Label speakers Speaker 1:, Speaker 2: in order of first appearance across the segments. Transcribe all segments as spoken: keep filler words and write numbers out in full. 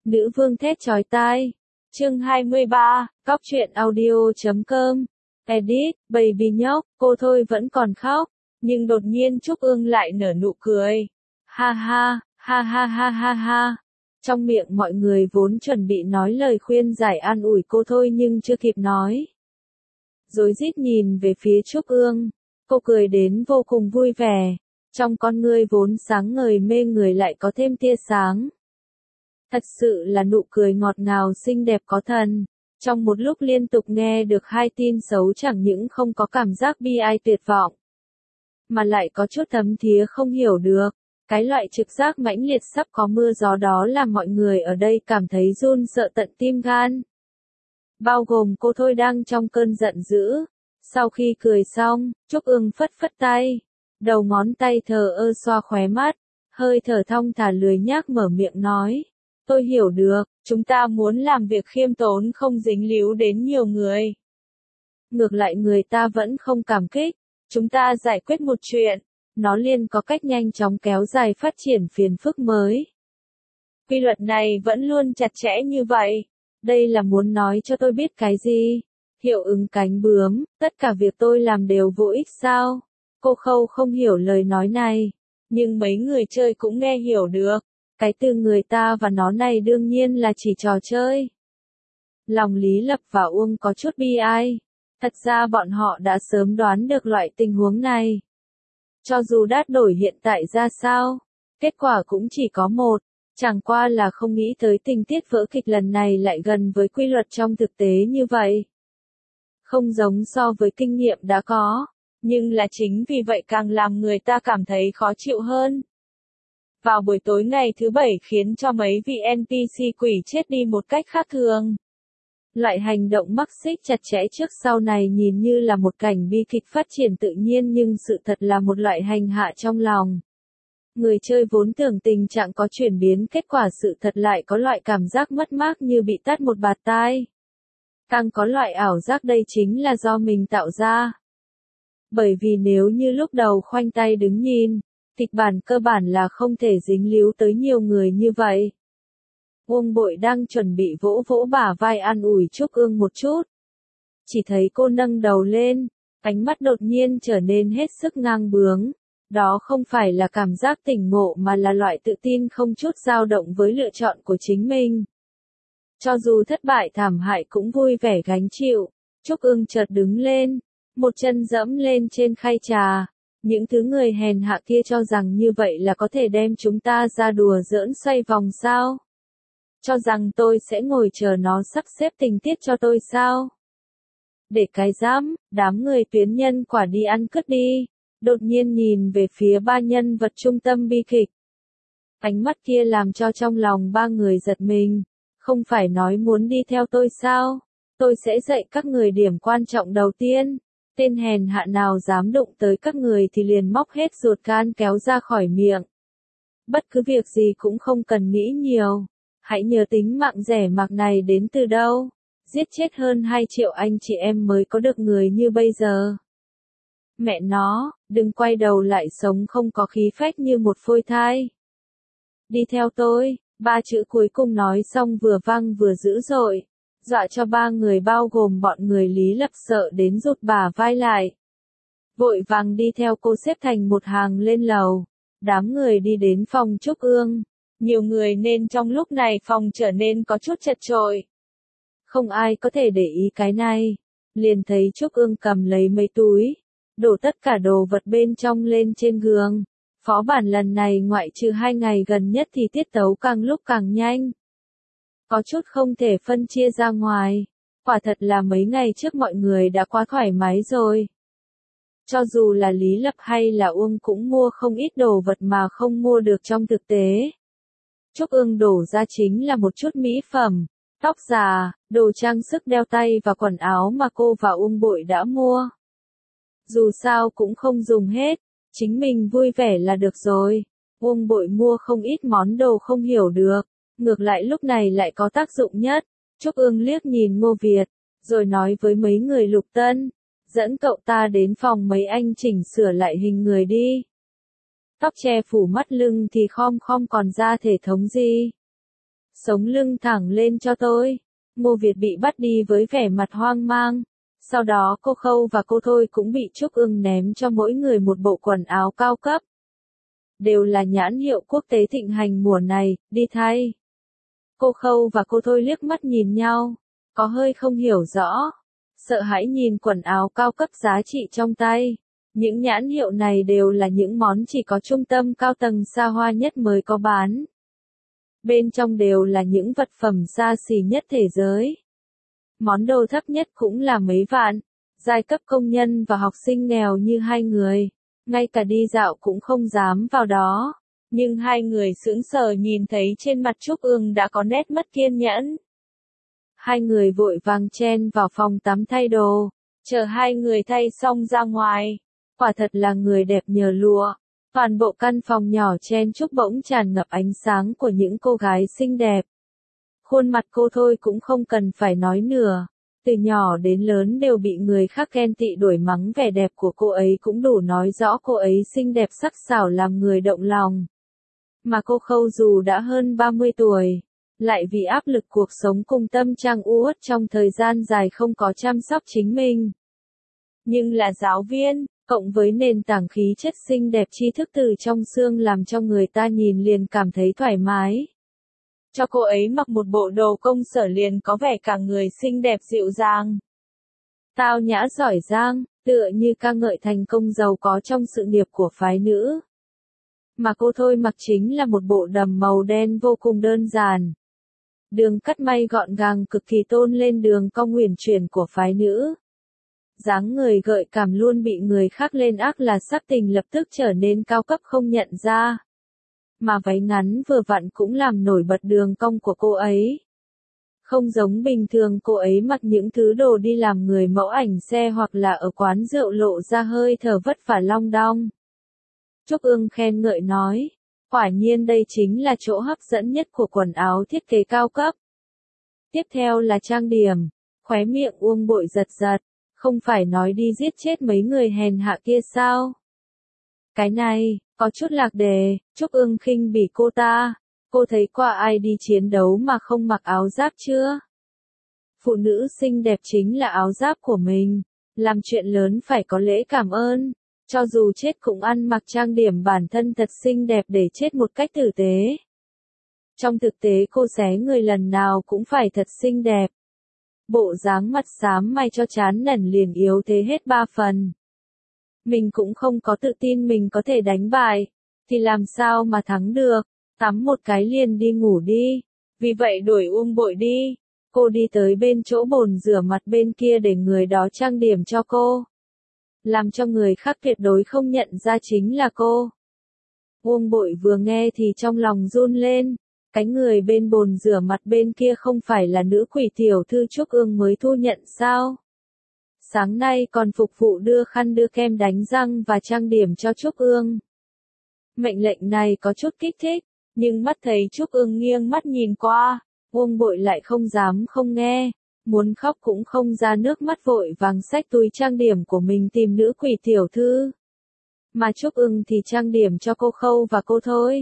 Speaker 1: Nữ vương thét chói tai. Chương hai mươi ba, Cóc truyện audio chấm com. Edit, baby nhóc, cô thôi vẫn còn khóc, nhưng đột nhiên Trúc Ương lại nở nụ cười. Ha ha, ha ha ha ha ha. Trong miệng mọi người vốn chuẩn bị nói lời khuyên giải an ủi cô thôi nhưng chưa kịp nói. Rối rít nhìn về phía Trúc Ương, cô cười đến vô cùng vui vẻ, trong con ngươi vốn sáng ngời mê người lại có thêm tia sáng. Thật sự là nụ cười ngọt ngào xinh đẹp có thần. Trong một lúc liên tục nghe được hai tin xấu chẳng những không có cảm giác bi ai tuyệt vọng, mà lại có chút thấm thía không hiểu được. Cái loại trực giác mãnh liệt sắp có mưa gió đó làm mọi người ở đây cảm thấy run sợ tận tim gan. Bao gồm cô thôi đang trong cơn giận dữ. Sau khi cười xong, Trúc Ương phất phất tay. Đầu ngón tay thờ ơ xoa khóe mắt. Hơi thở thong thả lười nhác mở miệng nói. Tôi hiểu được, chúng ta muốn làm việc khiêm tốn không dính líu đến nhiều người. Ngược lại người ta vẫn không cảm kích. Chúng ta giải quyết một chuyện, nó liền có cách nhanh chóng kéo dài phát triển phiền phức mới. Quy luật này vẫn luôn chặt chẽ như vậy. Đây là muốn nói cho tôi biết cái gì? Hiệu ứng cánh bướm, tất cả việc tôi làm đều vô ích sao? Cô Khâu không hiểu lời nói này, nhưng mấy người chơi cũng nghe hiểu được. Cái từ người ta và nó này đương nhiên là chỉ trò chơi. Lòng Lý Lập và Uông có chút bi ai. Thật ra bọn họ đã sớm đoán được loại tình huống này. Cho dù đát đổi hiện tại ra sao, kết quả cũng chỉ có một. Chẳng qua là không nghĩ tới tình tiết vở kịch lần này lại gần với quy luật trong thực tế như vậy. Không giống so với kinh nghiệm đã có, nhưng là chính vì vậy càng làm người ta cảm thấy khó chịu hơn. Vào buổi tối ngày thứ bảy khiến cho mấy vị en pê xê quỷ chết đi một cách khác thường. Loại hành động mắc xích chặt chẽ trước sau này nhìn như là một cảnh bi kịch phát triển tự nhiên nhưng sự thật là một loại hành hạ trong lòng. Người chơi vốn tưởng tình trạng có chuyển biến, kết quả sự thật lại có loại cảm giác mất mát như bị tát một bạt tai. Càng có loại ảo giác đây chính là do mình tạo ra. Bởi vì nếu như lúc đầu khoanh tay đứng nhìn, kịch bản cơ bản là không thể dính líu tới nhiều người như vậy. Uông Bội đang chuẩn bị vỗ vỗ bả vai an ủi Trúc Ương một chút. Chỉ thấy cô nâng đầu lên, ánh mắt đột nhiên trở nên hết sức ngang bướng. Đó không phải là cảm giác tỉnh ngộ mà là loại tự tin không chút dao động với lựa chọn của chính mình. Cho dù thất bại thảm hại cũng vui vẻ gánh chịu. Trúc Ương chợt đứng lên, một chân dẫm lên trên khay trà. Những thứ người hèn hạ kia cho rằng như vậy là có thể đem chúng ta ra đùa giỡn xoay vòng sao? Cho rằng tôi sẽ ngồi chờ nó sắp xếp tình tiết cho tôi sao? Để cái dám, đám người tuyến nhân quả đi ăn cứt đi. Đột nhiên nhìn về phía ba nhân vật trung tâm bi kịch. Ánh mắt kia làm cho trong lòng ba người giật mình. Không phải nói muốn đi theo tôi sao? Tôi sẽ dạy các người điểm quan trọng đầu tiên. Tên hèn hạ nào dám đụng tới các người thì liền móc hết ruột gan kéo ra khỏi miệng. Bất cứ việc gì cũng không cần nghĩ nhiều. Hãy nhớ tính mạng rẻ mạt này đến từ đâu. Giết chết hơn hai triệu anh chị em mới có được người như bây giờ. Mẹ nó, đừng quay đầu lại sống không có khí phách như một phôi thai. Đi theo tôi, ba chữ cuối cùng nói xong vừa vang vừa dữ dội. Dọa cho ba người bao gồm bọn người Lý Lập sợ đến rụt bả vai lại. Vội vàng đi theo cô xếp thành một hàng lên lầu. Đám người đi đến phòng Trúc Ương. Nhiều người nên trong lúc này phòng trở nên có chút chật chội. Không ai có thể để ý cái này. Liền thấy Trúc Ương cầm lấy mấy túi. Đổ tất cả đồ vật bên trong lên trên giường. Phó bản lần này ngoại trừ hai ngày gần nhất thì tiết tấu càng lúc càng nhanh. Có chút không thể phân chia ra ngoài. Quả thật là mấy ngày trước mọi người đã quá thoải mái rồi. Cho dù là Lý Lập hay là Uông cũng mua không ít đồ vật mà không mua được trong thực tế. Trúc Ương đổ ra chính là một chút mỹ phẩm, tóc già, đồ trang sức đeo tay và quần áo mà cô và Uông Bội đã mua. Dù sao cũng không dùng hết, chính mình vui vẻ là được rồi. Uông Bội mua không ít món đồ không hiểu được, ngược lại lúc này lại có tác dụng nhất. Trúc Ương liếc nhìn Ngô Việt, rồi nói với mấy người Lục Tân, dẫn cậu ta đến phòng mấy anh chỉnh sửa lại hình người đi. Tóc che phủ mắt lưng thì khom khom còn ra thể thống gì. Sống lưng thẳng lên cho tôi. Ngô Việt bị bắt đi với vẻ mặt hoang mang. Sau đó cô Khâu và cô Thôi cũng bị Trúc Ưng ném cho mỗi người một bộ quần áo cao cấp. Đều là nhãn hiệu quốc tế thịnh hành mùa này, đi thay. Cô Khâu và cô Thôi liếc mắt nhìn nhau, có hơi không hiểu rõ. Sợ hãi nhìn quần áo cao cấp giá trị trong tay. Những nhãn hiệu này đều là những món chỉ có trung tâm cao tầng xa hoa nhất mới có bán. Bên trong đều là những vật phẩm xa xỉ nhất thế giới. Món đồ thấp nhất cũng là mấy vạn. Giai cấp công nhân và học sinh nghèo như hai người, ngay cả đi dạo cũng không dám vào đó. Nhưng hai người sững sờ nhìn thấy trên mặt Trúc Ưng đã có nét mất kiên nhẫn. Hai người vội vàng chen vào phòng tắm thay đồ, chờ hai người thay xong ra ngoài. Quả thật là người đẹp nhờ lụa. Toàn bộ căn phòng nhỏ chen chúc bỗng tràn ngập ánh sáng của những cô gái xinh đẹp. Khuôn mặt cô Thôi cũng không cần phải nói nữa. Từ nhỏ đến lớn đều bị người khác ghen tị đuổi mắng, vẻ đẹp của cô ấy cũng đủ nói rõ cô ấy xinh đẹp sắc sảo làm người động lòng. Mà cô Khâu dù đã hơn ba mươi tuổi, lại vì áp lực cuộc sống cùng tâm trạng uất trong thời gian dài không có chăm sóc chính mình. Nhưng là giáo viên, cộng với nền tảng khí chất xinh đẹp tri thức từ trong xương làm cho người ta nhìn liền cảm thấy thoải mái. Cho cô ấy mặc một bộ đồ công sở liền có vẻ cả người xinh đẹp dịu dàng. Tao nhã giỏi giang, tựa như ca ngợi thành công giàu có trong sự nghiệp của phái nữ. Mà cô Thôi mặc chính là một bộ đầm màu đen vô cùng đơn giản. Đường cắt may gọn gàng cực kỳ tôn lên đường cong uyển chuyển của phái nữ. Dáng người gợi cảm luôn bị người khác lên ác là sắc tình lập tức trở nên cao cấp không nhận ra. Mà váy ngắn vừa vặn cũng làm nổi bật đường cong của cô ấy. Không giống bình thường cô ấy mặc những thứ đồ đi làm người mẫu ảnh xe hoặc là ở quán rượu lộ ra hơi thở vất vả long đong. Trúc Ưng khen ngợi nói, quả nhiên đây chính là chỗ hấp dẫn nhất của quần áo thiết kế cao cấp. Tiếp theo là trang điểm, khóe miệng Uông Bội giật giật, không phải nói đi giết chết mấy người hèn hạ kia sao? Cái này, có chút lạc đề. Trúc Ưng khinh bỉ cô ta, cô thấy qua ai đi chiến đấu mà không mặc áo giáp chưa? Phụ nữ xinh đẹp chính là áo giáp của mình, làm chuyện lớn phải có lễ cảm ơn, cho dù chết cũng ăn mặc trang điểm bản thân thật xinh đẹp để chết một cách tử tế. Trong thực tế cô xé người lần nào cũng phải thật xinh đẹp. Bộ dáng mặt xám may cho chán nản liền yếu thế hết ba phần. Mình cũng không có tự tin mình có thể đánh bại, thì làm sao mà thắng được, tắm một cái liền đi ngủ đi. Vì vậy đuổi Uông Bội đi, cô đi tới bên chỗ bồn rửa mặt bên kia để người đó trang điểm cho cô. Làm cho người khác tuyệt đối không nhận ra chính là cô. Uông Bội vừa nghe thì trong lòng run lên, cái người bên bồn rửa mặt bên kia không phải là nữ quỷ tiểu thư Trúc Ưng mới thu nhận sao? Sáng nay còn phục vụ đưa khăn đưa kem đánh răng và trang điểm cho Trúc Ưng. Mệnh lệnh này có chút kích thích, nhưng mắt thấy Trúc Ưng nghiêng mắt nhìn qua, Uông Bội lại không dám không nghe, muốn khóc cũng không ra nước mắt vội vàng xách túi trang điểm của mình tìm nữ quỷ tiểu thư. Mà Trúc Ưng thì trang điểm cho cô Khâu và cô Thôi.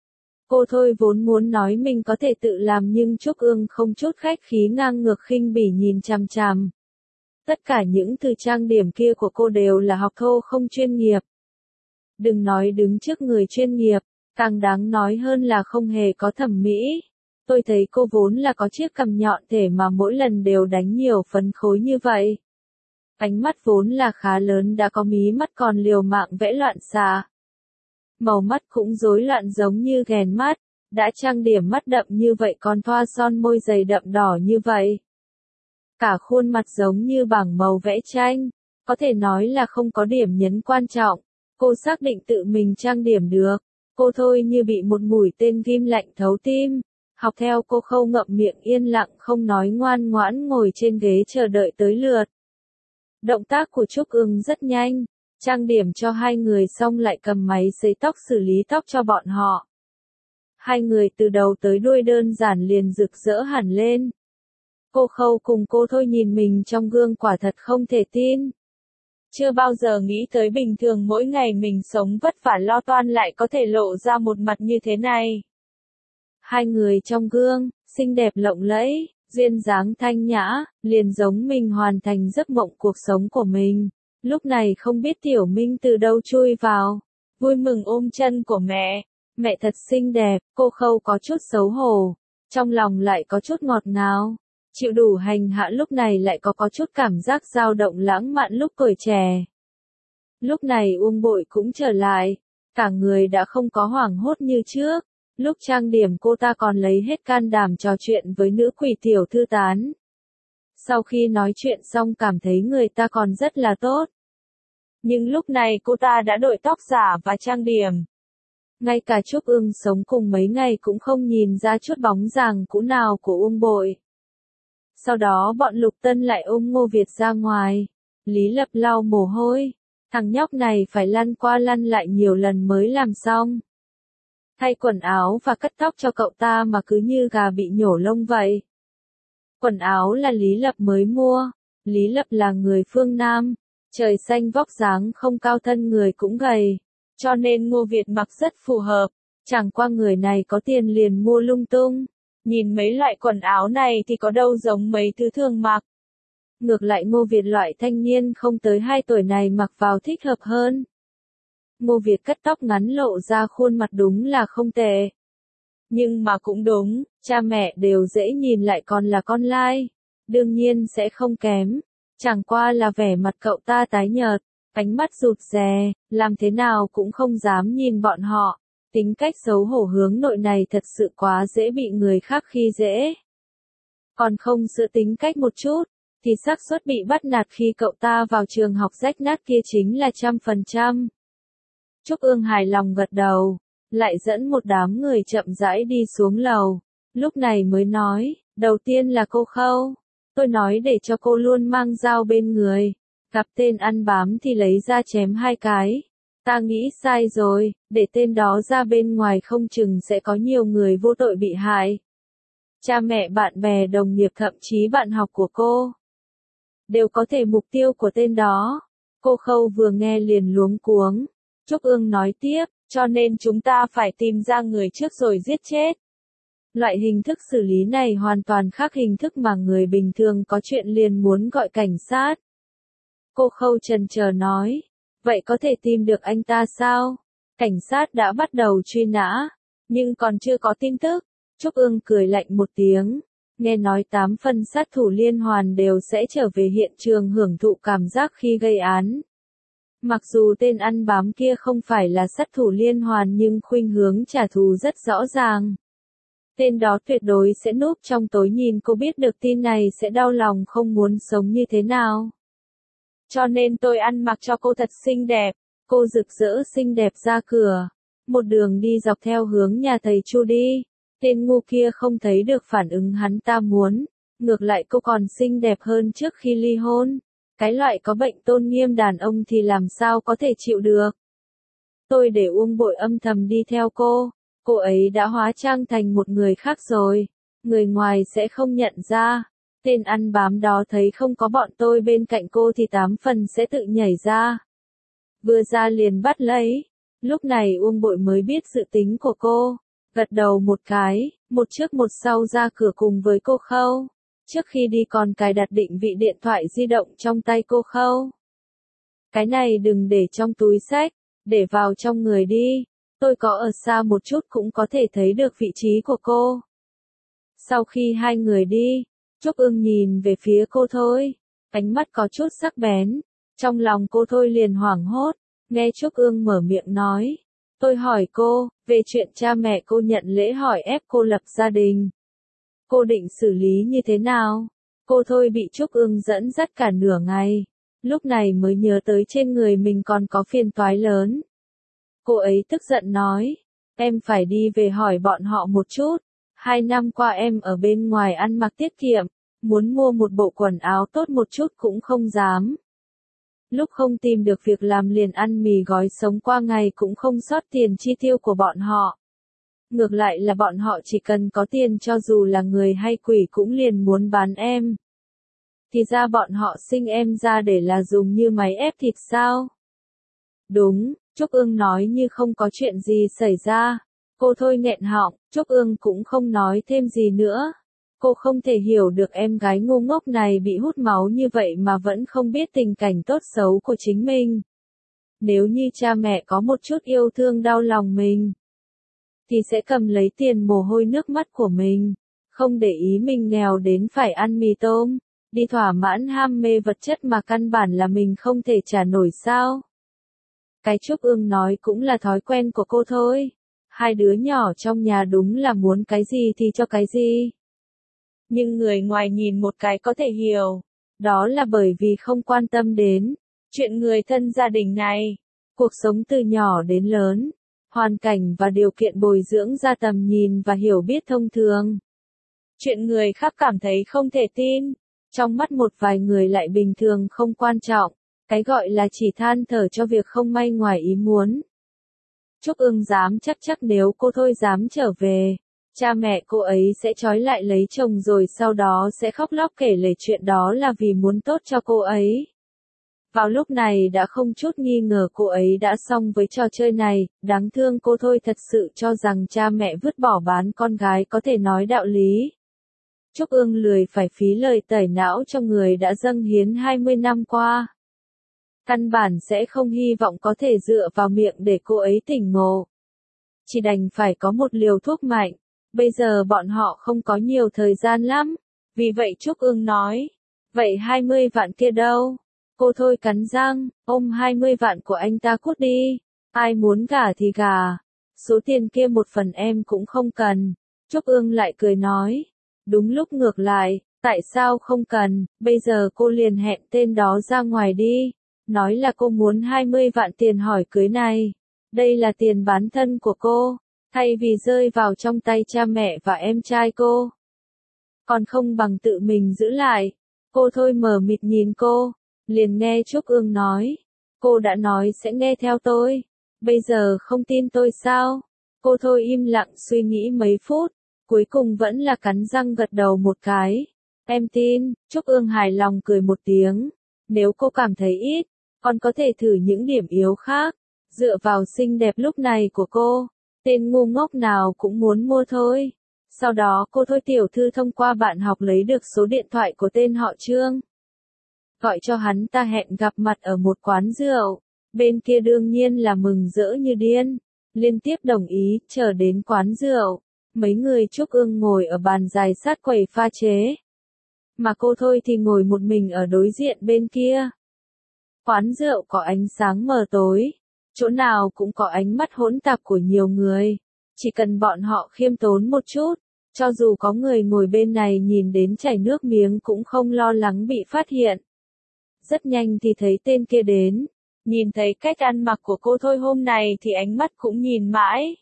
Speaker 1: Cô Thôi vốn muốn nói mình có thể tự làm nhưng Trúc Ưng không chút khách khí ngang ngược khinh bỉ nhìn chằm chằm. Tất cả những từ trang điểm kia của cô đều là học thô không chuyên nghiệp. Đừng nói đứng trước người chuyên nghiệp, càng đáng nói hơn là không hề có thẩm mỹ. Tôi thấy cô vốn là có chiếc cằm nhọn thể mà mỗi lần đều đánh nhiều phấn khối như vậy. Ánh mắt vốn là khá lớn đã có mí mắt còn liều mạng vẽ loạn xạ. Màu mắt cũng rối loạn giống như ghèn mắt, đã trang điểm mắt đậm như vậy còn thoa son môi dày đậm đỏ như vậy. Cả khuôn mặt giống như bảng màu vẽ tranh, có thể nói là không có điểm nhấn quan trọng. Cô xác định tự mình trang điểm được, cô Thôi như bị một mũi tên ghim lạnh thấu tim, học theo cô Khâu ngậm miệng yên lặng không nói ngoan ngoãn ngồi trên ghế chờ đợi tới lượt. Động tác của Trúc Ưng rất nhanh, trang điểm cho hai người xong lại cầm máy sấy tóc xử lý tóc cho bọn họ. Hai người từ đầu tới đuôi đơn giản liền rực rỡ hẳn lên. Cô Khâu cùng cô Thôi nhìn mình trong gương quả thật không thể tin. Chưa bao giờ nghĩ tới bình thường mỗi ngày mình sống vất vả lo toan lại có thể lộ ra một mặt như thế này. Hai người trong gương, xinh đẹp lộng lẫy, duyên dáng thanh nhã, liền giống mình hoàn thành giấc mộng cuộc sống của mình. Lúc này không biết Tiểu Minh từ đâu chui vào, vui mừng ôm chân của mẹ. Mẹ thật xinh đẹp, cô Khâu có chút xấu hổ, trong lòng lại có chút ngọt ngào. Chịu đủ hành hạ lúc này lại có có chút cảm giác dao động lãng mạn lúc tuổi trẻ. Lúc này Uông Bội cũng trở lại, cả người đã không có hoảng hốt như trước. Lúc trang điểm cô ta còn lấy hết can đảm trò chuyện với nữ quỷ tiểu thư tán. Sau khi nói chuyện xong cảm thấy người ta còn rất là tốt. Nhưng lúc này cô ta đã đội tóc giả và trang điểm. Ngay cả Trúc Ưng sống cùng mấy ngày cũng không nhìn ra chút bóng dáng cũ nào của Uông Bội. Sau đó bọn Lục Tân lại ôm Ngô Việt ra ngoài. Lý Lập lau mồ hôi. Thằng nhóc này phải lăn qua lăn lại nhiều lần mới làm xong. Thay quần áo và cắt tóc cho cậu ta mà cứ như gà bị nhổ lông vậy. Quần áo là Lý Lập mới mua. Lý Lập là người phương Nam. Trời xanh vóc dáng không cao thân người cũng gầy. Cho nên Ngô Việt mặc rất phù hợp. Chẳng qua người này có tiền liền mua lung tung. Nhìn mấy loại quần áo này thì có đâu giống mấy thứ thường mặc. Ngược lại Ngô Việt loại thanh niên không tới hai tuổi này mặc vào thích hợp hơn. Ngô Việt cắt tóc ngắn lộ ra khuôn mặt đúng là không tệ. Nhưng mà cũng đúng, cha mẹ đều dễ nhìn lại còn là con lai. Đương nhiên sẽ không kém. Chẳng qua là vẻ mặt cậu ta tái nhợt, ánh mắt rụt rè, làm thế nào cũng không dám nhìn bọn họ. Tính cách xấu hổ hướng nội này thật sự quá dễ bị người khác khi dễ. Còn không sửa tính cách một chút, thì xác suất bị bắt nạt khi cậu ta vào trường học rách nát kia chính là trăm phần trăm. Trúc Ương hài lòng gật đầu, lại dẫn một đám người chậm rãi đi xuống lầu. Lúc này mới nói, đầu tiên là cô Khâu. Tôi nói để cho cô luôn mang dao bên người. Gặp tên ăn bám thì lấy ra chém hai cái. Ta nghĩ sai rồi, để tên đó ra bên ngoài không chừng sẽ có nhiều người vô tội bị hại. Cha mẹ bạn bè đồng nghiệp thậm chí bạn học của cô đều có thể mục tiêu của tên đó. Cô Khâu vừa nghe liền luống cuống. Trúc Ương nói tiếp, cho nên chúng ta phải tìm ra người trước rồi giết chết. Loại hình thức xử lý này hoàn toàn khác hình thức mà người bình thường có chuyện liền muốn gọi cảnh sát. Cô Khâu chần chờ nói, vậy có thể tìm được anh ta sao? Cảnh sát đã bắt đầu truy nã, nhưng còn chưa có tin tức. Trúc Ương cười lạnh một tiếng, nghe nói tám phần sát thủ liên hoàn đều sẽ trở về hiện trường hưởng thụ cảm giác khi gây án. Mặc dù tên ăn bám kia không phải là sát thủ liên hoàn nhưng khuynh hướng trả thù rất rõ ràng. Tên đó tuyệt đối sẽ núp trong tối nhìn cô biết được tin này sẽ đau lòng không muốn sống như thế nào. Cho nên tôi ăn mặc cho cô thật xinh đẹp, cô rực rỡ xinh đẹp ra cửa. Một đường đi dọc theo hướng nhà thầy Chu đi. Tên ngu kia không thấy được phản ứng hắn ta muốn. Ngược lại cô còn xinh đẹp hơn trước khi ly hôn. Cái loại có bệnh tôn nghiêm đàn ông thì làm sao có thể chịu được. Tôi để Uông Bội âm thầm đi theo cô. Cô ấy đã hóa trang thành một người khác rồi. Người ngoài sẽ không nhận ra. Tên ăn bám đó thấy không có bọn tôi bên cạnh cô thì tám phần sẽ tự nhảy ra. Vừa ra liền bắt lấy. Lúc này Uông Bội mới biết dự tính của cô. Gật đầu một cái, một trước một sau ra cửa cùng với cô Khâu. Trước khi đi còn cài đặt định vị điện thoại di động trong tay cô Khâu. Cái này đừng để trong túi xách, để vào trong người đi. Tôi có ở xa một chút cũng có thể thấy được vị trí của cô. Sau khi hai người đi, Trúc Ưng nhìn về phía cô Thôi. Ánh mắt có chút sắc bén. Trong lòng cô Thôi liền hoảng hốt. Nghe Trúc Ưng mở miệng nói. Tôi hỏi cô, về chuyện cha mẹ cô nhận lễ hỏi ép cô lập gia đình. Cô định xử lý như thế nào? Cô Thôi bị Trúc Ưng dẫn dắt cả nửa ngày. Lúc này mới nhớ tới trên người mình còn có phiền toái lớn. Cô ấy tức giận nói. Em phải đi về hỏi bọn họ một chút. Hai năm qua em ở bên ngoài ăn mặc tiết kiệm. Muốn mua một bộ quần áo tốt một chút cũng không dám. Lúc không tìm được việc làm liền ăn mì gói sống qua ngày cũng không sót tiền chi tiêu của bọn họ. Ngược lại là bọn họ chỉ cần có tiền cho dù là người hay quỷ cũng liền muốn bán em. Thì ra bọn họ sinh em ra để là dùng như máy ép thịt sao? Đúng, Trúc Ương nói như không có chuyện gì xảy ra. Cô Thôi nghẹn họng, Trúc Ương cũng không nói thêm gì nữa. Cô không thể hiểu được em gái ngu ngốc này bị hút máu như vậy mà vẫn không biết tình cảnh tốt xấu của chính mình. Nếu như cha mẹ có một chút yêu thương đau lòng mình, thì sẽ cầm lấy tiền mồ hôi nước mắt của mình, không để ý mình nghèo đến phải ăn mì tôm, đi thỏa mãn ham mê vật chất mà căn bản là mình không thể trả nổi sao. Cái Trúc Ương nói cũng là thói quen của cô thôi. Hai đứa nhỏ trong nhà đúng là muốn cái gì thì cho cái gì. Nhưng người ngoài nhìn một cái có thể hiểu. Đó là bởi vì không quan tâm đến chuyện người thân gia đình này. Cuộc sống từ nhỏ đến lớn, hoàn cảnh và điều kiện bồi dưỡng ra tầm nhìn và hiểu biết thông thường. Chuyện người khác cảm thấy không thể tin, trong mắt một vài người lại bình thường không quan trọng. Cái gọi là chỉ than thở cho việc không may ngoài ý muốn. Trúc Ương dám chắc chắc nếu cô Thôi dám trở về, cha mẹ cô ấy sẽ trói lại lấy chồng rồi sau đó sẽ khóc lóc kể lể chuyện đó là vì muốn tốt cho cô ấy. Vào lúc này đã không chút nghi ngờ cô ấy đã xong với trò chơi này, đáng thương cô Thôi thật sự cho rằng cha mẹ vứt bỏ bán con gái có thể nói đạo lý. Trúc Ương lười phải phí lời tẩy não cho người đã dâng hiến hai mươi năm qua. Căn bản sẽ không hy vọng có thể dựa vào miệng để cô ấy tỉnh ngộ. Chỉ đành phải có một liều thuốc mạnh. Bây giờ bọn họ không có nhiều thời gian lắm. Vì vậy Trúc Ương nói. Vậy hai mươi vạn kia đâu? Cô Thôi cắn răng, ôm hai mươi vạn của anh ta cút đi. Ai muốn gả thì gả. Số tiền kia một phần em cũng không cần. Trúc Ương lại cười nói. Đúng lúc ngược lại, tại sao không cần, bây giờ cô liền hẹn tên đó ra ngoài đi. Nói là cô muốn hai mươi vạn tiền hỏi cưới này. Đây là tiền bán thân của cô, thay vì rơi vào trong tay cha mẹ và em trai cô. Còn không bằng tự mình giữ lại. Cô Thôi mờ mịt nhìn cô, liền nghe Trúc Ương nói. Cô đã nói sẽ nghe theo tôi. Bây giờ không tin tôi sao? Cô Thôi im lặng suy nghĩ mấy phút, cuối cùng vẫn là cắn răng gật đầu một cái. Em tin, Trúc Ương hài lòng cười một tiếng. Nếu cô cảm thấy ít, còn có thể thử những điểm yếu khác. Dựa vào xinh đẹp lúc này của cô, tên ngu ngốc nào cũng muốn mua thôi. Sau đó cô Thôi tiểu thư thông qua bạn học lấy được số điện thoại của tên họ Trương. Gọi cho hắn ta hẹn gặp mặt ở một quán rượu. Bên kia đương nhiên là mừng rỡ như điên. Liên tiếp đồng ý, chờ đến quán rượu. Mấy người Trúc Ương ngồi ở bàn dài sát quầy pha chế. Mà cô Thôi thì ngồi một mình ở đối diện bên kia. Quán rượu có ánh sáng mờ tối. Chỗ nào cũng có ánh mắt hỗn tạp của nhiều người. Chỉ cần bọn họ khiêm tốn một chút, cho dù có người ngồi bên này nhìn đến chảy nước miếng cũng không lo lắng bị phát hiện. Rất nhanh thì thấy tên kia đến. Nhìn thấy cách ăn mặc của cô Thôi hôm này thì ánh mắt cũng nhìn mãi.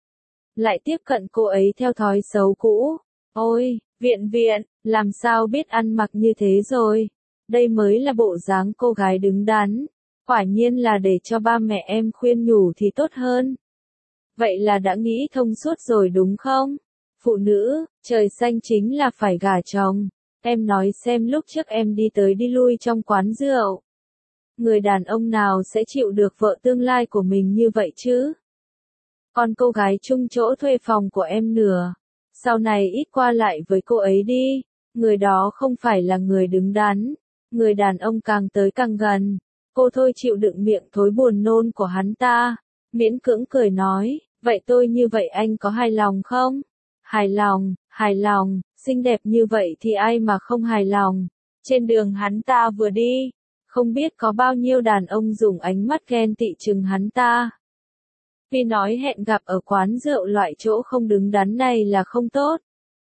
Speaker 1: Lại tiếp cận cô ấy theo thói xấu cũ. Ôi, Viện Viện, làm sao biết ăn mặc như thế rồi? Đây mới là bộ dáng cô gái đứng đắn. Quả nhiên là để cho ba mẹ em khuyên nhủ thì tốt hơn. Vậy là đã nghĩ thông suốt rồi đúng không? Phụ nữ, trời xanh chính là phải gả chồng. Em nói xem lúc trước em đi tới đi lui trong quán rượu. Người đàn ông nào sẽ chịu được vợ tương lai của mình như vậy chứ? Còn cô gái chung chỗ thuê phòng của em nửa. Sau này ít qua lại với cô ấy đi. Người đó không phải là người đứng đắn. Người đàn ông càng tới càng gần. Cô Thôi chịu đựng miệng thối buồn nôn của hắn ta. Miễn cưỡng cười nói, vậy tôi như vậy anh có hài lòng không? Hài lòng, hài lòng, xinh đẹp như vậy thì ai mà không hài lòng. Trên đường hắn ta vừa đi, không biết có bao nhiêu đàn ông dùng ánh mắt ghen tị chừng hắn ta. Vì nói hẹn gặp ở quán rượu loại chỗ không đứng đắn này là không tốt.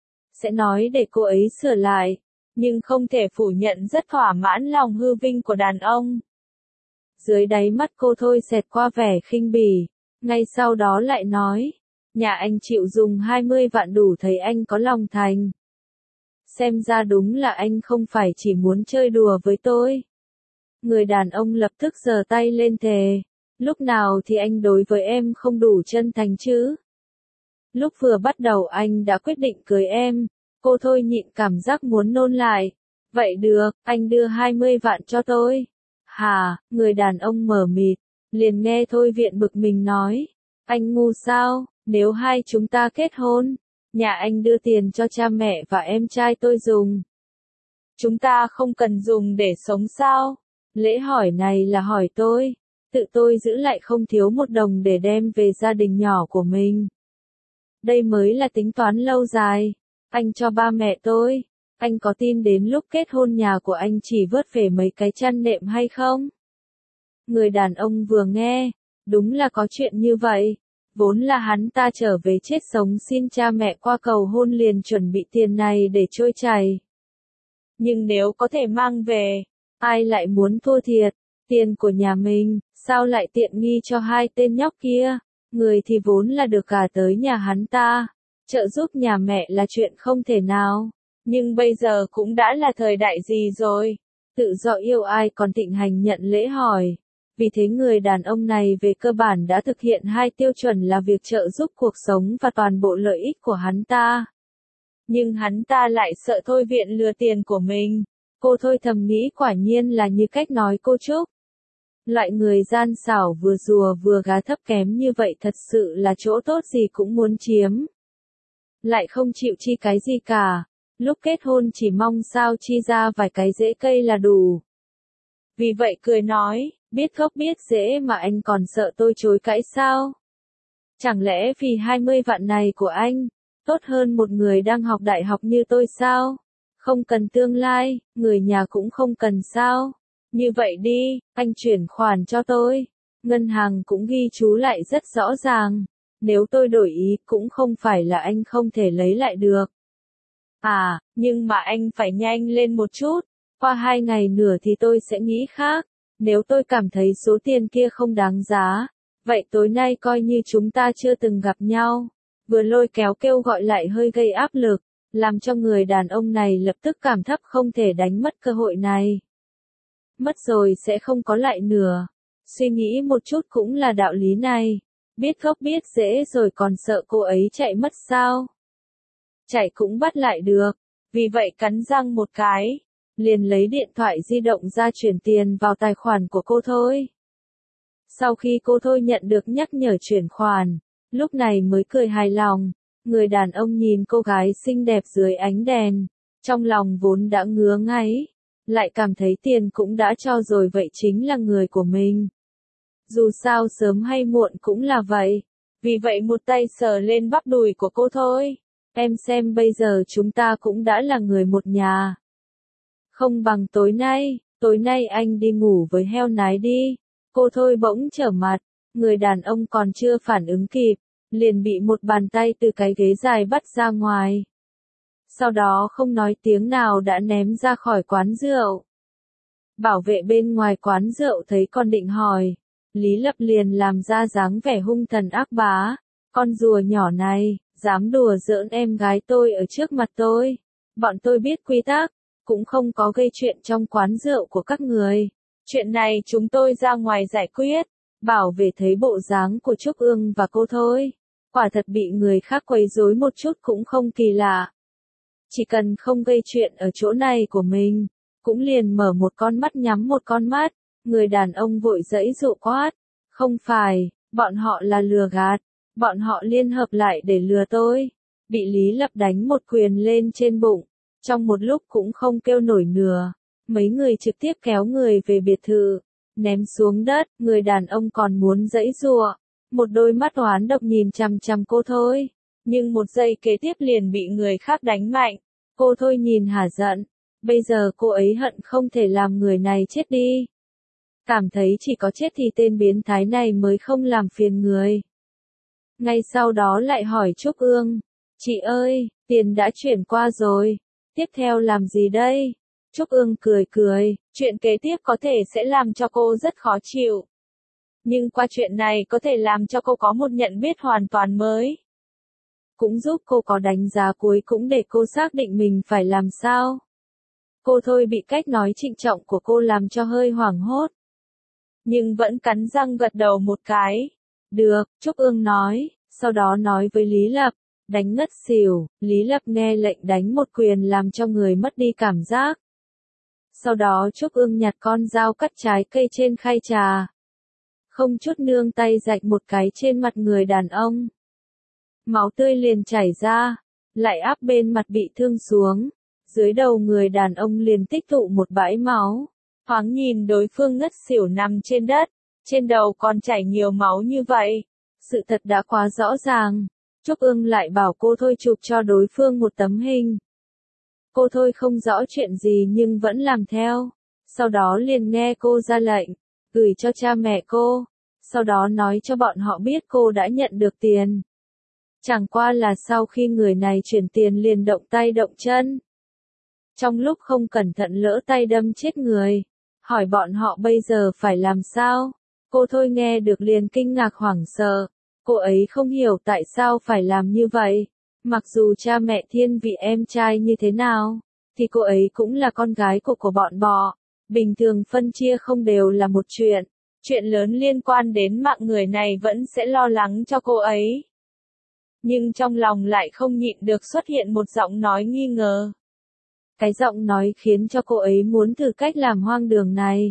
Speaker 1: Sẽ nói để cô ấy sửa lại, nhưng không thể phủ nhận rất thỏa mãn lòng hư vinh của đàn ông. Dưới đáy mắt cô Thôi xẹt qua vẻ khinh bỉ, ngay sau đó lại nói, nhà anh chịu dùng hai mươi vạn đủ thấy anh có lòng thành. Xem ra đúng là anh không phải chỉ muốn chơi đùa với tôi. Người đàn ông lập tức giơ tay lên thề, lúc nào thì anh đối với em không đủ chân thành chứ? Lúc vừa bắt đầu anh đã quyết định cưới em, cô Thôi nhịn cảm giác muốn nôn lại. Vậy được, anh đưa hai mươi vạn cho tôi. Hà, người đàn ông mờ mịt, liền nghe Thôi Viện bực mình nói. Anh ngu sao, nếu hai chúng ta kết hôn, Nhà anh đưa tiền cho cha mẹ và em trai tôi dùng. Chúng ta không cần dùng để sống sao? Lễ hỏi này là hỏi tôi. Tự tôi giữ lại không thiếu một đồng để đem về gia đình nhỏ của mình. Đây mới là tính toán lâu dài. Anh cho ba mẹ tôi. Anh có tin đến lúc kết hôn nhà của anh chỉ vớt về mấy cái chăn nệm hay không? Người đàn ông vừa nghe. Đúng là có chuyện như vậy. Vốn là hắn ta trở về chết sống xin cha mẹ qua cầu hôn liền chuẩn bị tiền này để trôi chảy. Nhưng nếu có thể mang về, ai lại muốn thua thiệt, tiền của nhà mình, sao lại tiện nghi cho hai tên nhóc kia, người thì vốn là được gả tới nhà hắn ta, trợ giúp nhà mẹ là chuyện không thể nào, nhưng bây giờ cũng đã là thời đại gì rồi, tự do yêu ai còn thịnh hành nhận lễ hỏi. Vì thế người đàn ông này về cơ bản đã thực hiện hai tiêu chuẩn là việc trợ giúp cuộc sống và toàn bộ lợi ích của hắn ta. Nhưng hắn ta lại sợ Thôi Viện lừa tiền của mình. Cô Thôi thầm nghĩ quả nhiên là như cách nói cô Trúc. Loại người gian xảo vừa rùa vừa gá thấp kém như vậy thật sự là chỗ tốt gì cũng muốn chiếm. Lại không chịu chi cái gì cả. Lúc kết hôn chỉ mong sao chi ra vài cái rễ cây là đủ. Vì vậy cười nói, biết gốc biết rễ mà anh còn sợ tôi chối cãi sao? Chẳng lẽ vì hai mươi vạn này của anh, tốt hơn một người đang học đại học như tôi sao? Không cần tương lai, người nhà cũng không cần sao? Như vậy đi, anh chuyển khoản cho tôi. Ngân hàng cũng ghi chú lại rất rõ ràng. Nếu tôi đổi ý cũng không phải là anh không thể lấy lại được. À, nhưng mà anh phải nhanh lên một chút. Qua hai ngày nữa thì tôi sẽ nghĩ khác. Nếu tôi cảm thấy số tiền kia không đáng giá, vậy tối nay coi như chúng ta chưa từng gặp nhau. Vừa lôi kéo kêu gọi lại hơi gây áp lực, làm cho người đàn ông này lập tức cảm thấp không thể đánh mất cơ hội này. Mất rồi sẽ không có lại nữa. Suy nghĩ một chút cũng là đạo lý này. Biết gốc biết rễ rồi còn sợ cô ấy chạy mất sao? Chạy cũng bắt lại được. Vì vậy cắn răng một cái, liền lấy điện thoại di động ra chuyển tiền vào tài khoản của cô Thôi. Sau khi cô Thôi nhận được nhắc nhở chuyển khoản, lúc này mới cười hài lòng. Người đàn ông nhìn cô gái xinh đẹp dưới ánh đèn, trong lòng vốn đã ngứa ngáy, lại cảm thấy tiền cũng đã cho rồi vậy chính là người của mình. Dù sao sớm hay muộn cũng là vậy. Vì vậy một tay sờ lên bắp đùi của cô Thôi. Em xem bây giờ chúng ta cũng đã là người một nhà. Không bằng tối nay, tối nay anh đi ngủ với heo nái đi. Cô Thôi bỗng trở mặt, người đàn ông còn chưa phản ứng kịp, liền bị một bàn tay từ cái ghế dài bắt ra ngoài. Sau đó không nói tiếng nào đã ném ra khỏi quán rượu. Bảo vệ bên ngoài quán rượu thấy con định hỏi, Lý Lập liền làm ra dáng vẻ hung thần ác bá. Con rùa nhỏ này, dám đùa giỡn em gái tôi ở trước mặt tôi. Bọn tôi biết quy tắc, cũng không có gây chuyện trong quán rượu của các người. Chuyện này chúng tôi ra ngoài giải quyết. Bảo vệ thấy bộ dáng của Trúc Ương và cô Thôi. Quả thật bị người khác quấy rối một chút cũng không kỳ lạ. Chỉ cần không gây chuyện ở chỗ này của mình, cũng liền mở một con mắt nhắm một con mắt. Người đàn ông vội giãy dụ quát. Không phải, bọn họ là lừa gạt. Bọn họ liên hợp lại để lừa tôi. Bị Lý Lập đánh một quyền lên trên bụng. Trong một lúc cũng không kêu nổi nửa. Mấy người trực tiếp kéo người về biệt thự. Ném xuống đất, người đàn ông còn muốn giãy giụa. Một đôi mắt oán độc nhìn chằm chằm cô Thôi. Nhưng một giây kế tiếp liền bị người khác đánh mạnh. Cô Thôi nhìn hả giận. Bây giờ cô ấy hận không thể làm người này chết đi. Cảm thấy chỉ có chết thì tên biến thái này mới không làm phiền người. Ngay sau đó lại hỏi Trúc Ương. Chị ơi, tiền đã chuyển qua rồi. Tiếp theo làm gì đây? Trúc Ương cười cười. Chuyện kế tiếp có thể sẽ làm cho cô rất khó chịu. Nhưng qua chuyện này có thể làm cho cô có một nhận biết hoàn toàn mới. Cũng giúp cô có đánh giá cuối cũng để cô xác định mình phải làm sao. Cô Thôi bị cách nói trịnh trọng của cô làm cho hơi hoảng hốt. Nhưng vẫn cắn răng gật đầu một cái. Được, Trúc Ương nói, sau đó nói với Lý Lập, đánh ngất xỉu. Lý Lập nghe lệnh đánh một quyền làm cho người mất đi cảm giác. Sau đó Trúc Ương nhặt con dao cắt trái cây trên khay trà. Không chút nương tay rạch một cái trên mặt người đàn ông. Máu tươi liền chảy ra. lại áp bên mặt bị thương xuống. Dưới đầu người đàn ông liền tích tụ một bãi máu. Thoáng nhìn đối phương ngất xỉu nằm trên đất, trên đầu còn chảy nhiều máu như vậy. Sự thật đã quá rõ ràng. Trúc Ương lại bảo cô Thôi chụp cho đối phương một tấm hình. Cô Thôi không rõ chuyện gì nhưng vẫn làm theo. Sau đó liền nghe cô ra lệnh, gửi cho cha mẹ cô. Sau đó nói cho bọn họ biết cô đã nhận được tiền. Chẳng qua là sau khi người này chuyển tiền liền động tay động chân. Trong lúc không cẩn thận lỡ tay đâm chết người. Hỏi bọn họ bây giờ phải làm sao? Cô Thôi nghe được liền kinh ngạc hoảng sợ. Cô ấy không hiểu tại sao phải làm như vậy. Mặc dù cha mẹ thiên vị em trai như thế nào, thì cô ấy cũng là con gái của của bọn bọ. Bình thường phân chia không đều là một chuyện. Chuyện lớn liên quan đến mạng người này vẫn sẽ lo lắng cho cô ấy. Nhưng trong lòng lại không nhịn được xuất hiện một giọng nói nghi ngờ. Cái giọng nói khiến cho cô ấy muốn thử cách làm hoang đường này.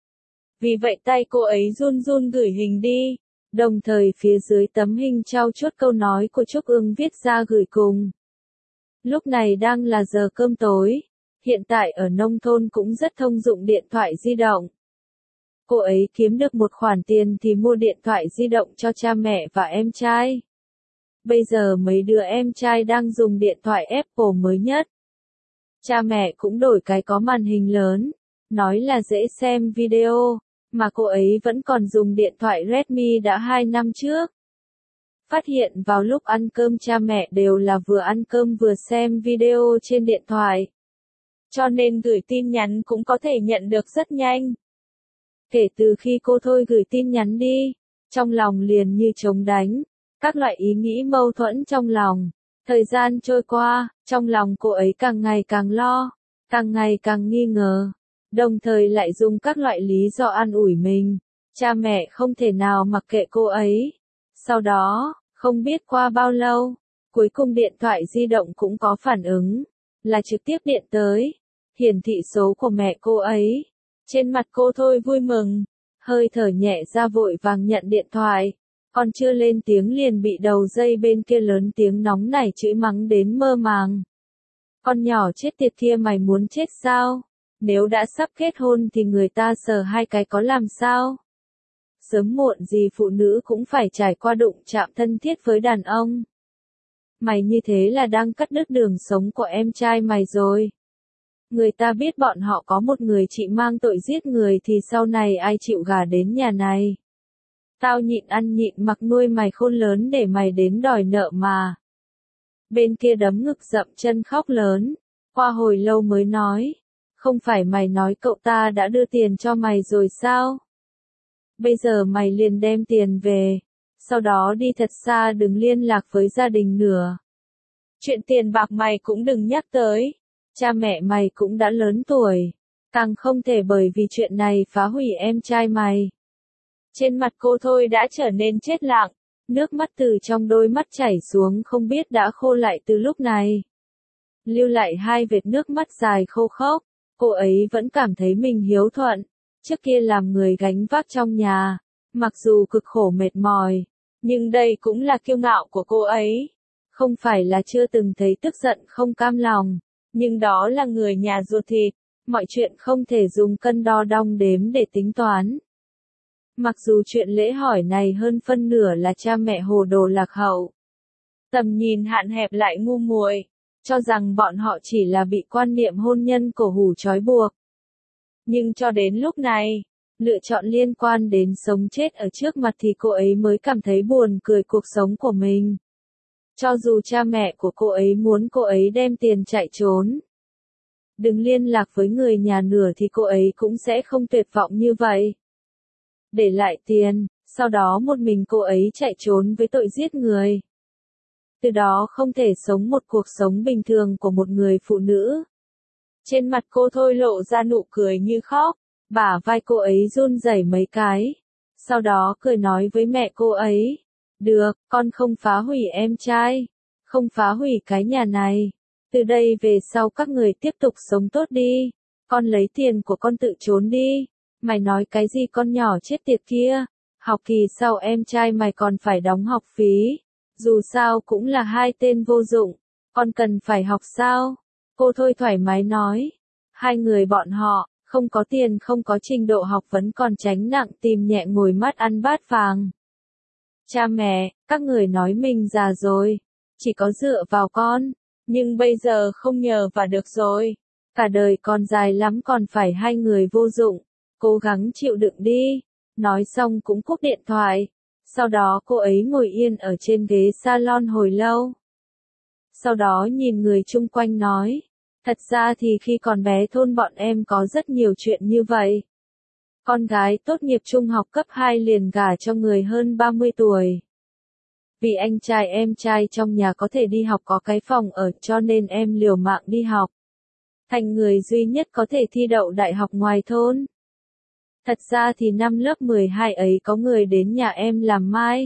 Speaker 1: Vì vậy tay cô ấy run run gửi hình đi. Đồng thời phía dưới tấm hình trao chuốt câu nói của Trúc Ương viết ra gửi cùng. Lúc này đang là giờ cơm tối. Hiện tại ở nông thôn cũng rất thông dụng điện thoại di động. Cô ấy kiếm được một khoản tiền thì mua điện thoại di động cho cha mẹ và em trai. Bây giờ mấy đứa em trai đang dùng điện thoại Apple mới nhất. Cha mẹ cũng đổi cái có màn hình lớn, nói là dễ xem video, mà cô ấy vẫn còn dùng điện thoại Redmi đã hai năm trước. Phát hiện vào lúc ăn cơm cha mẹ đều là vừa ăn cơm vừa xem video trên điện thoại. Cho nên gửi tin nhắn cũng có thể nhận được rất nhanh. Kể từ khi cô Thôi gửi tin nhắn đi, trong lòng liền như trống đánh, các loại ý nghĩ mâu thuẫn trong lòng. Thời gian trôi qua, trong lòng cô ấy càng ngày càng lo, càng ngày càng nghi ngờ, đồng thời lại dùng các loại lý do an ủi mình. Cha mẹ không thể nào mặc kệ cô ấy. Sau đó, không biết qua bao lâu, cuối cùng điện thoại di động cũng có phản ứng, là trực tiếp điện tới, hiển thị số của mẹ cô ấy. Trên mặt cô Thôi vui mừng, hơi thở nhẹ ra vội vàng nhận điện thoại. Còn chưa lên tiếng liền bị đầu dây bên kia lớn tiếng nóng nảy chửi mắng đến mơ màng. Con nhỏ chết tiệt kia, mày muốn chết sao? Nếu đã sắp kết hôn thì người ta sờ hai cái có làm sao? Sớm muộn gì phụ nữ cũng phải trải qua đụng chạm thân thiết với đàn ông. Mày như thế là đang cắt đứt đường sống của em trai mày rồi. Người ta biết bọn họ có một người chị mang tội giết người thì sau này ai chịu gả đến nhà này. Tao nhịn ăn nhịn mặc nuôi mày khôn lớn để mày đến đòi nợ mà. Bên kia đấm ngực dậm chân khóc lớn. Qua hồi lâu mới nói. Không phải mày nói cậu ta đã đưa tiền cho mày rồi sao? Bây giờ mày liền đem tiền về. Sau đó đi thật xa, đừng liên lạc với gia đình nữa. Chuyện tiền bạc mày cũng đừng nhắc tới. Cha mẹ mày cũng đã lớn tuổi. Càng không thể bởi vì chuyện này phá hủy em trai mày. Trên mặt cô Thôi đã trở nên chết lặng, nước mắt từ trong đôi mắt chảy xuống không biết đã khô lại từ lúc này. Lưu lại hai vệt nước mắt dài khô khốc, cô ấy vẫn cảm thấy mình hiếu thuận, trước kia làm người gánh vác trong nhà, mặc dù cực khổ mệt mỏi, nhưng đây cũng là kiêu ngạo của cô ấy. Không phải là chưa từng thấy tức giận không cam lòng, nhưng đó là người nhà ruột thịt, mọi chuyện không thể dùng cân đo đong đếm để tính toán. Mặc dù chuyện lễ hỏi này hơn phân nửa là cha mẹ hồ đồ lạc hậu. Tầm nhìn hạn hẹp lại ngu muội, cho rằng bọn họ chỉ là bị quan niệm hôn nhân cổ hủ trói buộc. Nhưng cho đến lúc này, lựa chọn liên quan đến sống chết ở trước mặt thì cô ấy mới cảm thấy buồn cười cuộc sống của mình. Cho dù cha mẹ của cô ấy muốn cô ấy đem tiền chạy trốn, đừng liên lạc với người nhà nửa thì cô ấy cũng sẽ không tuyệt vọng như vậy. Để lại tiền, sau đó một mình cô ấy chạy trốn với tội giết người. Từ đó không thể sống một cuộc sống bình thường của một người phụ nữ. Trên mặt cô Thôi lộ ra nụ cười như khóc, bả vai cô ấy run rẩy mấy cái. Sau đó cười nói với mẹ cô ấy, được, con không phá hủy em trai, không phá hủy cái nhà này. Từ đây về sau các người tiếp tục sống tốt đi, con lấy tiền của con tự trốn đi. Mày nói cái gì con nhỏ chết tiệt kia, học kỳ sau em trai mày còn phải đóng học phí, dù sao cũng là hai tên vô dụng, Con cần phải học sao? Cô Thôi thoải mái nói. Hai người bọn họ, không có tiền không có trình độ học vẫn còn tránh nặng tìm nhẹ ngồi mắt ăn bát vàng. Cha mẹ, các người nói mình già rồi, chỉ có dựa vào con, nhưng bây giờ không nhờ và được rồi. Cả đời còn dài lắm còn phải hai người vô dụng, cố gắng chịu đựng đi. Nói xong cũng cúp điện thoại. Sau đó cô ấy ngồi yên ở trên ghế salon hồi lâu. Sau đó nhìn người chung quanh nói, thật ra thì khi còn bé thôn bọn em có rất nhiều chuyện như vậy. Con gái tốt nghiệp trung học cấp hai liền gả cho người hơn ba mươi tuổi. Vì anh trai em trai trong nhà có thể đi học có cái phòng ở cho nên em liều mạng đi học. Thành người duy nhất có thể thi đậu đại học ngoài thôn. Thật ra thì năm lớp mười hai ấy có người đến nhà em làm mai.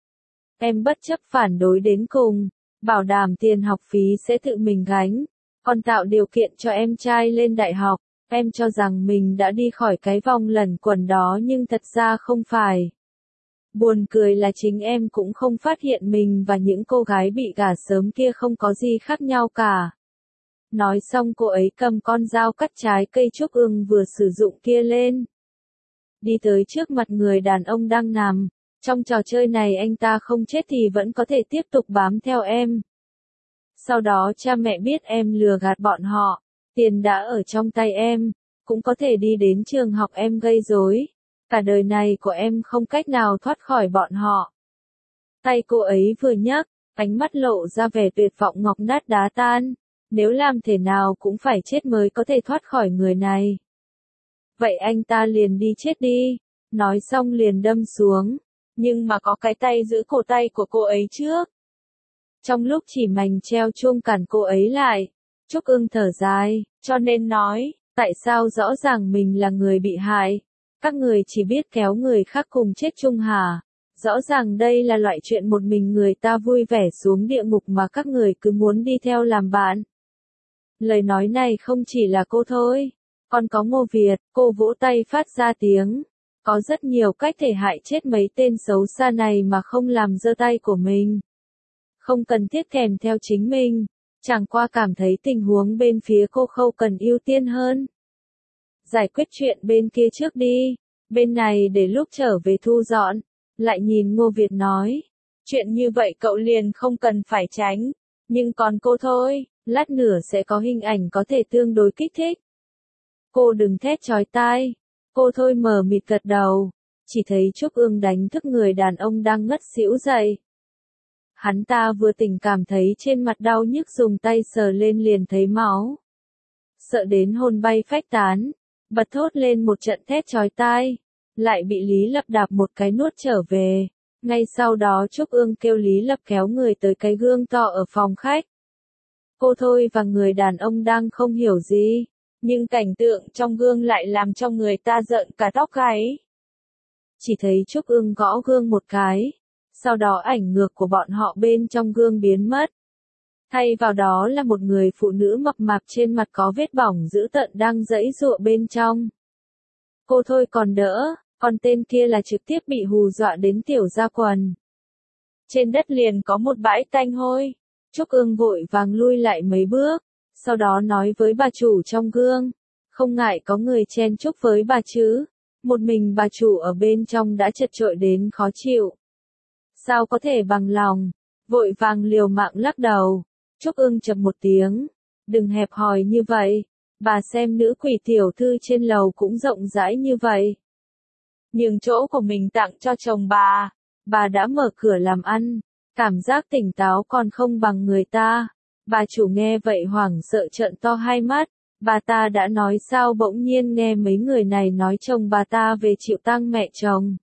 Speaker 1: Em bất chấp phản đối đến cùng, bảo đảm tiền học phí sẽ tự mình gánh, còn tạo điều kiện cho em trai lên đại học. Em cho rằng mình đã đi khỏi cái vòng lẩn quẩn đó nhưng thật ra không phải. Buồn cười là chính em cũng không phát hiện mình và những cô gái bị gả sớm kia không có gì khác nhau cả. Nói xong cô ấy cầm con dao cắt trái cây trúc ương vừa sử dụng kia lên. Đi tới trước mặt người đàn ông đang nằm. Trong trò chơi này anh ta không chết thì vẫn có thể tiếp tục bám theo em. Sau đó cha mẹ biết em lừa gạt bọn họ. Tiền đã ở trong tay em, cũng có thể đi đến trường học em gây rối. Cả đời này của em không cách nào thoát khỏi bọn họ. Tay cô ấy vừa nhấc, ánh mắt lộ ra vẻ tuyệt vọng ngọc nát đá tan. Nếu làm thế nào cũng phải chết mới có thể thoát khỏi người này. Vậy anh ta liền đi chết đi. Nói xong liền đâm xuống. Nhưng mà có cái tay giữ cổ tay của cô ấy trước. Trong lúc chỉ mảnh treo chuông cản cô ấy lại. Trúc Ưng thở dài, cho nên nói, tại sao rõ ràng mình là người bị hại, các người chỉ biết kéo người khác cùng chết chung hả? Rõ ràng đây là loại chuyện một mình người ta vui vẻ xuống địa ngục mà các người cứ muốn đi theo làm bạn. Lời nói này không chỉ là cô thôi, còn có Ngô Việt, cô vỗ tay phát ra tiếng. Có rất nhiều cách thể hại chết mấy tên xấu xa này mà không làm giơ tay của mình. Không cần thiết kèm theo chính mình. Chẳng qua cảm thấy tình huống bên phía cô Khâu cần ưu tiên hơn. Giải quyết chuyện bên kia trước đi, bên này để lúc trở về thu dọn. Lại nhìn Ngô Việt nói, chuyện như vậy cậu liền không cần phải tránh, nhưng còn cô thôi, lát nữa sẽ có hình ảnh có thể tương đối kích thích. Cô đừng thét chói tai, cô Thôi mờ mịt gật đầu, chỉ thấy Trúc Ương đánh thức người đàn ông đang ngất xỉu dậy. Hắn ta vừa tỉnh cảm thấy trên mặt đau nhức dùng tay sờ lên liền thấy máu. Sợ đến hồn bay phách tán, bật thốt lên một trận thét chói tai, lại bị Lý Lập đạp một cái nuốt trở về. Ngay sau đó Trúc Ương kêu Lý Lập kéo người tới cái gương to ở phòng khách. Cô Thôi và người đàn ông đang không hiểu gì, nhưng cảnh tượng trong gương lại làm cho người ta giận cả tóc gáy. Chỉ thấy Trúc Ương gõ gương một cái. Sau đó ảnh ngược của bọn họ bên trong gương biến mất. Thay vào đó là một người phụ nữ mập mạp trên mặt có vết bỏng dữ tợn đang giãy giụa bên trong. Cô Thôi còn đỡ, còn tên kia là trực tiếp bị hù dọa đến tiểu ra quần. Trên đất liền có một bãi tanh hôi. Trúc Ương vội vàng lui lại mấy bước, sau đó nói với bà chủ trong gương, không ngại có người chen chúc với bà chứ. Một mình bà chủ ở bên trong đã chật chội đến khó chịu. Sao có thể bằng lòng, vội vàng liều mạng lắc đầu. Trúc Ương chập một tiếng, đừng hẹp hòi như vậy, bà xem nữ quỷ tiểu thư trên lầu cũng rộng rãi như vậy. Nhường chỗ của mình tặng cho chồng bà, bà đã mở cửa làm ăn, cảm giác tỉnh táo còn không bằng người ta. Bà chủ nghe vậy hoảng sợ trợn to hai mắt, bà ta đã nói sao bỗng nhiên nghe mấy người này nói chồng bà ta về chịu tang mẹ chồng.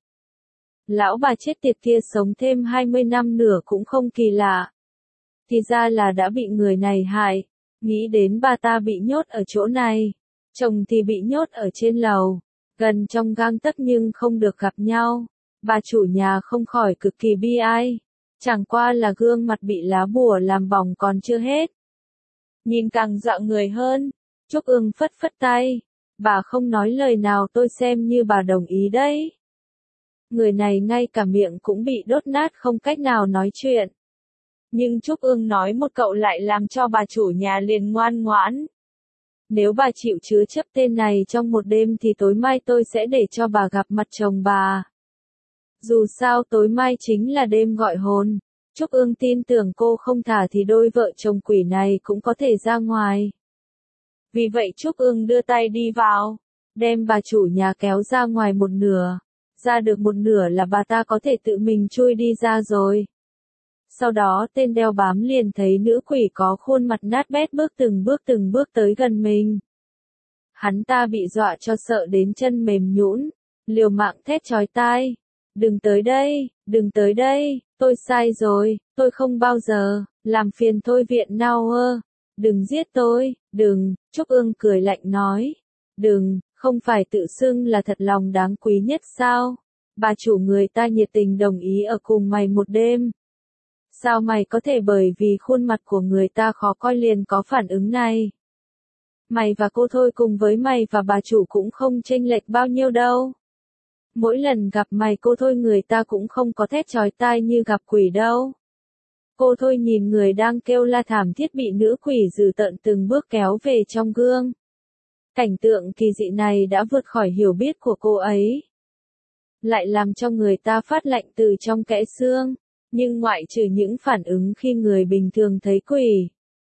Speaker 1: Lão bà chết tiệt kia sống thêm hai mươi năm nữa cũng không kỳ lạ. Thì ra là đã bị người này hại, nghĩ đến bà ta bị nhốt ở chỗ này, chồng thì bị nhốt ở trên lầu, gần trong gang tấc nhưng không được gặp nhau. Bà chủ nhà không khỏi cực kỳ bi ai, chẳng qua là gương mặt bị lá bùa làm bỏng còn chưa hết. Nhìn càng dọa người hơn, Trúc Ương phất phất tay, bà không nói lời nào tôi xem như bà đồng ý đấy. Người này ngay cả miệng cũng bị đốt nát không cách nào nói chuyện. Nhưng Trúc Ương nói một cậu lại làm cho bà chủ nhà liền ngoan ngoãn. Nếu bà chịu chứa chấp tên này trong một đêm thì tối mai tôi sẽ để cho bà gặp mặt chồng bà. Dù sao tối mai chính là đêm gọi hồn. Trúc Ương tin tưởng cô không thả thì đôi vợ chồng quỷ này cũng có thể ra ngoài. Vì vậy Trúc Ương đưa tay đi vào, đem bà chủ nhà kéo ra ngoài một nửa. Ra được một nửa là bà ta có thể tự mình chui đi ra rồi. Sau đó tên đeo bám liền thấy nữ quỷ có khuôn mặt nát bét bước từng bước từng bước tới gần mình. Hắn ta bị dọa cho sợ đến chân mềm nhũn, liều mạng thét chói tai. Đừng tới đây, đừng tới đây, tôi sai rồi, tôi không bao giờ, làm phiền thôi viện nào ơ. Đừng giết tôi, đừng, Trúc Ương cười lạnh nói. Đừng, không phải tự xưng là thật lòng đáng quý nhất sao? Bà chủ người ta nhiệt tình đồng ý ở cùng mày một đêm. Sao mày có thể bởi vì khuôn mặt của người ta khó coi liền có phản ứng này? Mày và cô thôi cùng với mày và bà chủ cũng không chênh lệch bao nhiêu đâu. Mỗi lần gặp mày cô thôi người ta cũng không có thét chói tai như gặp quỷ đâu. Cô thôi nhìn người đang kêu la thảm thiết bị nữ quỷ dữ tợn từng bước kéo về trong gương. Cảnh tượng kỳ dị này đã vượt khỏi hiểu biết của cô ấy. Lại làm cho người ta phát lạnh từ trong kẽ xương. Nhưng ngoại trừ những phản ứng khi người bình thường thấy quỷ.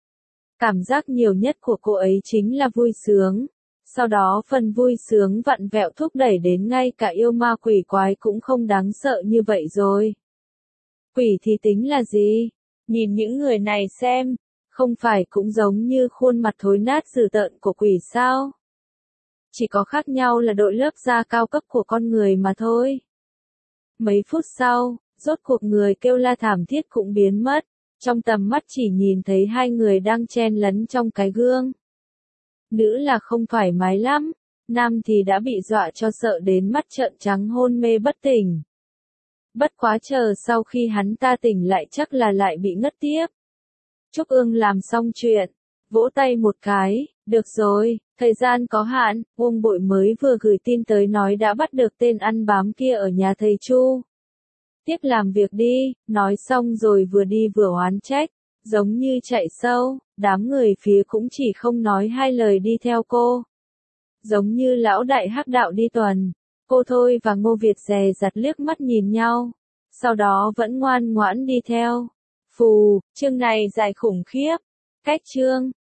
Speaker 1: Cảm giác nhiều nhất của cô ấy chính là vui sướng. Sau đó phần vui sướng vặn vẹo thúc đẩy đến ngay cả yêu ma quỷ quái cũng không đáng sợ như vậy rồi. Quỷ thì tính là gì? Nhìn những người này xem, không phải cũng giống như khuôn mặt thối nát dữ tợn của quỷ sao? Chỉ có khác nhau là đội lớp da cao cấp của con người mà thôi. Mấy phút sau, rốt cuộc người kêu la thảm thiết cũng biến mất, trong tầm mắt chỉ nhìn thấy hai người đang chen lấn trong cái gương. Nữ là không thoải mái lắm, nam thì đã bị dọa cho sợ đến mắt trợn trắng hôn mê bất tỉnh. Bất quá chờ sau khi hắn ta tỉnh lại chắc là lại bị ngất tiếp. Trúc Ương làm xong chuyện, vỗ tay một cái, được rồi, thời gian có hạn, Uông Bội mới vừa gửi tin tới nói đã bắt được tên ăn bám kia ở nhà thầy Chu. Tiếp làm việc đi, nói xong rồi vừa đi vừa oán trách, giống như chạy sâu, đám người phía cũng chỉ không nói hai lời đi theo cô. Giống như lão đại hắc đạo đi tuần, cô thôi và Ngô Việt dè dặt liếc mắt nhìn nhau, sau đó vẫn ngoan ngoãn đi theo. Phù, chương này dài khủng khiếp, cách chương.